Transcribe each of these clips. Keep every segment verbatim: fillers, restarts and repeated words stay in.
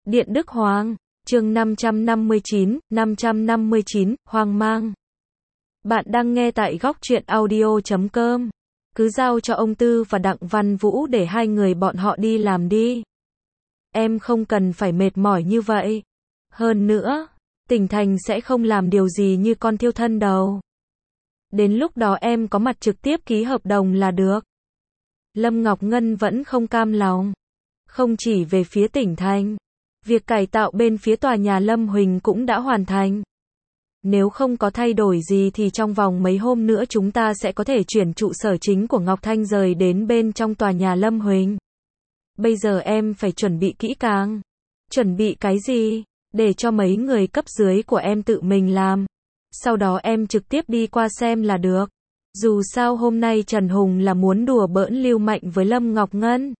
Điện Đức Hoàng, chương năm trăm năm mươi chín, năm trăm năm mươi chín, hoang mang. Bạn đang nghe tại góc truyện audio chấm com. Cứ giao cho ông Tư và Đặng Văn Vũ để hai người bọn họ đi làm đi. Em không cần phải mệt mỏi như vậy. Hơn nữa, tỉnh thành sẽ không làm điều gì như con thiêu thân đâu. Đến lúc đó em có mặt trực tiếp ký hợp đồng là được. Lâm Ngọc Ngân vẫn không cam lòng. Không chỉ về phía tỉnh thành, việc cải tạo bên phía tòa nhà Lâm Huỳnh cũng đã hoàn thành. Nếu không có thay đổi gì thì trong vòng mấy hôm nữa chúng ta sẽ có thể chuyển trụ sở chính của Ngọc Thanh rời đến bên trong tòa nhà Lâm Huỳnh. Bây giờ em phải chuẩn bị kỹ càng. Chuẩn bị cái gì? Để cho mấy người cấp dưới của em tự mình làm. Sau đó em trực tiếp đi qua xem là được. Dù sao hôm nay Trần Hùng là muốn đùa bỡn Lưu Mạnh với Lâm Ngọc Ngân.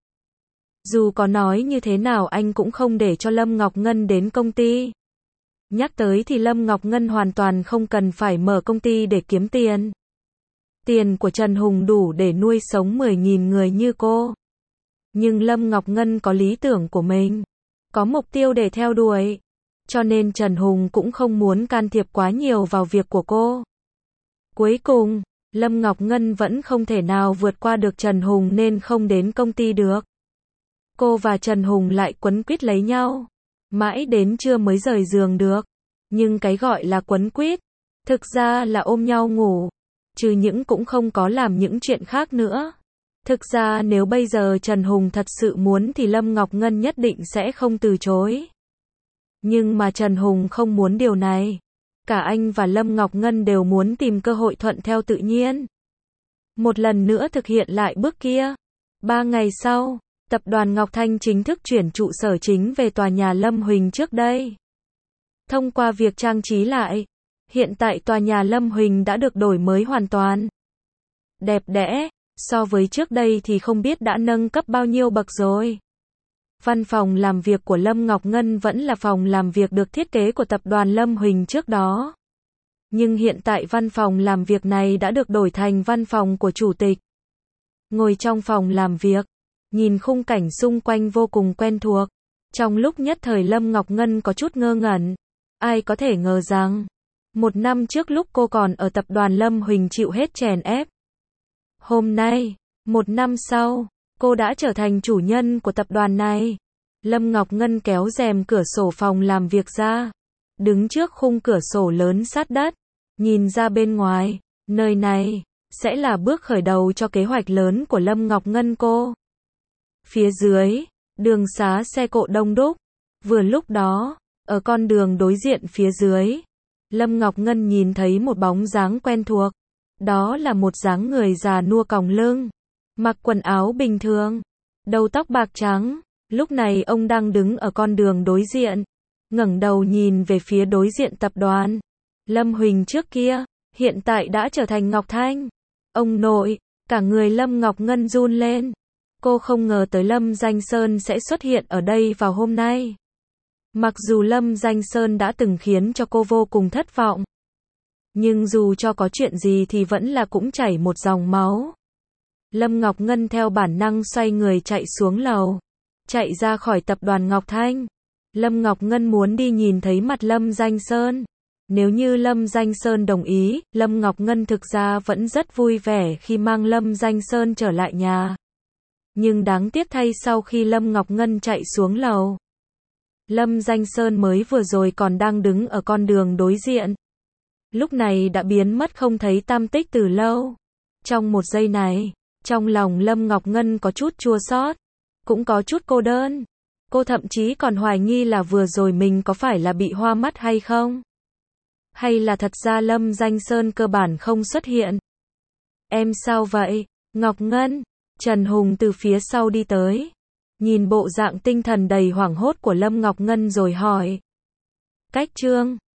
Dù có nói như thế nào anh cũng không để cho Lâm Ngọc Ngân đến công ty. Nhắc tới thì Lâm Ngọc Ngân hoàn toàn không cần phải mở công ty để kiếm tiền. Tiền của Trần Hùng đủ để nuôi sống mười nghìn người như cô. Nhưng Lâm Ngọc Ngân có lý tưởng của mình, có mục tiêu để theo đuổi. Cho nên Trần Hùng cũng không muốn can thiệp quá nhiều vào việc của cô. Cuối cùng, Lâm Ngọc Ngân vẫn không thể nào vượt qua được Trần Hùng nên không đến công ty được. Cô và Trần Hùng lại quấn quýt lấy nhau. Mãi đến trưa mới rời giường được. Nhưng cái gọi là quấn quýt, thực ra là ôm nhau ngủ. Chứ những cũng không có làm những chuyện khác nữa. Thực ra nếu bây giờ Trần Hùng thật sự muốn thì Lâm Ngọc Ngân nhất định sẽ không từ chối. Nhưng mà Trần Hùng không muốn điều này. Cả anh và Lâm Ngọc Ngân đều muốn tìm cơ hội thuận theo tự nhiên. Một lần nữa thực hiện lại bước kia. Ba ngày sau, tập đoàn Ngọc Thanh chính thức chuyển trụ sở chính về tòa nhà Lâm Huỳnh trước đây. Thông qua việc trang trí lại, hiện tại tòa nhà Lâm Huỳnh đã được đổi mới hoàn toàn. Đẹp đẽ, so với trước đây thì không biết đã nâng cấp bao nhiêu bậc rồi. Văn phòng làm việc của Lâm Ngọc Ngân vẫn là phòng làm việc được thiết kế của tập đoàn Lâm Huỳnh trước đó. Nhưng hiện tại văn phòng làm việc này đã được đổi thành văn phòng của chủ tịch. Ngồi trong phòng làm việc, nhìn khung cảnh xung quanh vô cùng quen thuộc. Trong lúc nhất thời Lâm Ngọc Ngân có chút ngơ ngẩn. Ai có thể ngờ rằng, một năm trước lúc cô còn ở tập đoàn Lâm Huỳnh chịu hết chèn ép. Hôm nay, một năm sau, cô đã trở thành chủ nhân của tập đoàn này. Lâm Ngọc Ngân kéo rèm cửa sổ phòng làm việc ra. Đứng trước khung cửa sổ lớn sát đất. Nhìn ra bên ngoài, nơi này, sẽ là bước khởi đầu cho kế hoạch lớn của Lâm Ngọc Ngân cô. Phía dưới, đường xá xe cộ đông đúc. Vừa lúc đó, ở con đường đối diện phía dưới, Lâm Ngọc Ngân nhìn thấy một bóng dáng quen thuộc. Đó là một dáng người già nua còng lưng, mặc quần áo bình thường, đầu tóc bạc trắng. Lúc này ông đang đứng ở con đường đối diện, ngẩng đầu nhìn về phía đối diện tập đoàn Lâm Huỳnh trước kia, hiện tại đã trở thành Ngọc Thanh. Ông nội, cả người Lâm Ngọc Ngân run lên. Cô không ngờ tới Lâm Danh Sơn sẽ xuất hiện ở đây vào hôm nay. Mặc dù Lâm Danh Sơn đã từng khiến cho cô vô cùng thất vọng. Nhưng dù cho có chuyện gì thì vẫn là cũng chảy một dòng máu. Lâm Ngọc Ngân theo bản năng xoay người chạy xuống lầu. Chạy ra khỏi tập đoàn Ngọc Thanh. Lâm Ngọc Ngân muốn đi nhìn thấy mặt Lâm Danh Sơn. Nếu như Lâm Danh Sơn đồng ý, Lâm Ngọc Ngân thực ra vẫn rất vui vẻ khi mang Lâm Danh Sơn trở lại nhà. Nhưng đáng tiếc thay sau khi Lâm Ngọc Ngân chạy xuống lầu, Lâm Danh Sơn mới vừa rồi còn đang đứng ở con đường đối diện. Lúc này đã biến mất không thấy tăm tích từ lâu. Trong một giây này, trong lòng Lâm Ngọc Ngân có chút chua xót, cũng có chút cô đơn. Cô thậm chí còn hoài nghi là vừa rồi mình có phải là bị hoa mắt hay không? Hay là thật ra Lâm Danh Sơn cơ bản không xuất hiện? Em sao vậy, Ngọc Ngân? Trần Hùng từ phía sau đi tới. Nhìn bộ dạng tinh thần đầy hoảng hốt của Lâm Ngọc Ngân rồi hỏi. Cách Trương,